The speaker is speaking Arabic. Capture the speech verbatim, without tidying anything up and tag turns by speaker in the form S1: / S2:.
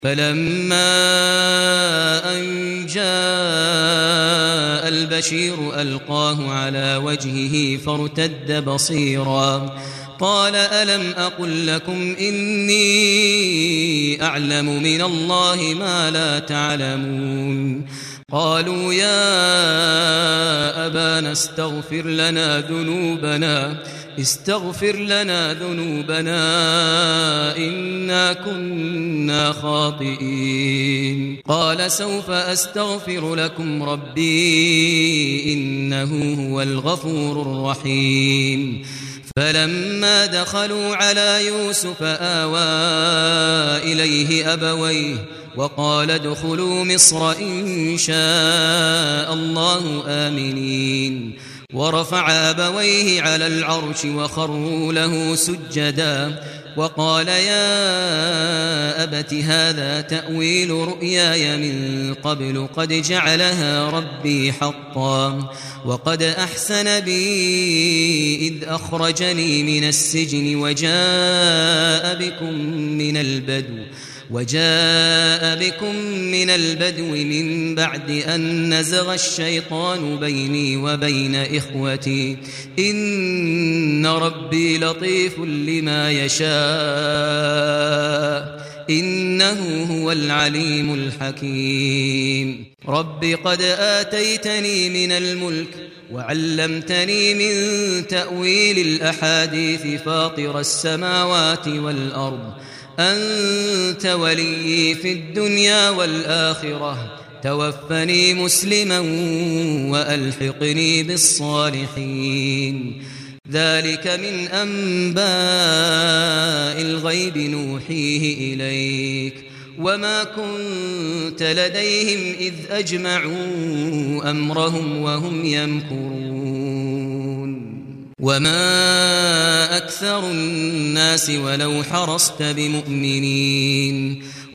S1: فلما أن جاء البشير ألقاه على وجهه فارتد بصيرا قال ألم أقل لكم إني أعلم من الله ما لا تعلمون قالوا يا أبانا استغفر لنا ذنوبنا استغفر لنا ذنوبنا إنا كنا خاطئين قال سوف أستغفر لكم ربي إنه هو الغفور الرحيم فلما دخلوا على يوسف آوى إليه أبويه وقال ادخلوا مصر إن شاء الله آمنين ورفع أبويه على العرش وخروا له سجدا وقال يا أبت هذا تأويل رؤياي من قبل قد جعلها ربي حقا وقد أحسن بي إذ أخرجني من السجن وجاء بكم من البدو وجاء بكم من البدو من بعد أن نزغ الشيطان بيني وبين إخوتي إن ربي لطيف لما يشاء إنه هو العليم الحكيم رب قد آتيتني من الملك وعلمتني من تأويل الأحاديث فاطر السماوات والأرض أنت ولي في الدنيا والآخرة توفني مسلما وألحقني بالصالحين ذلك من أنباء الغيب نوحيه إليك وما كنت لديهم إذ أجمعوا أمرهم وهم يمكرون وما أكثر الناس ولو حرصت بمؤمنين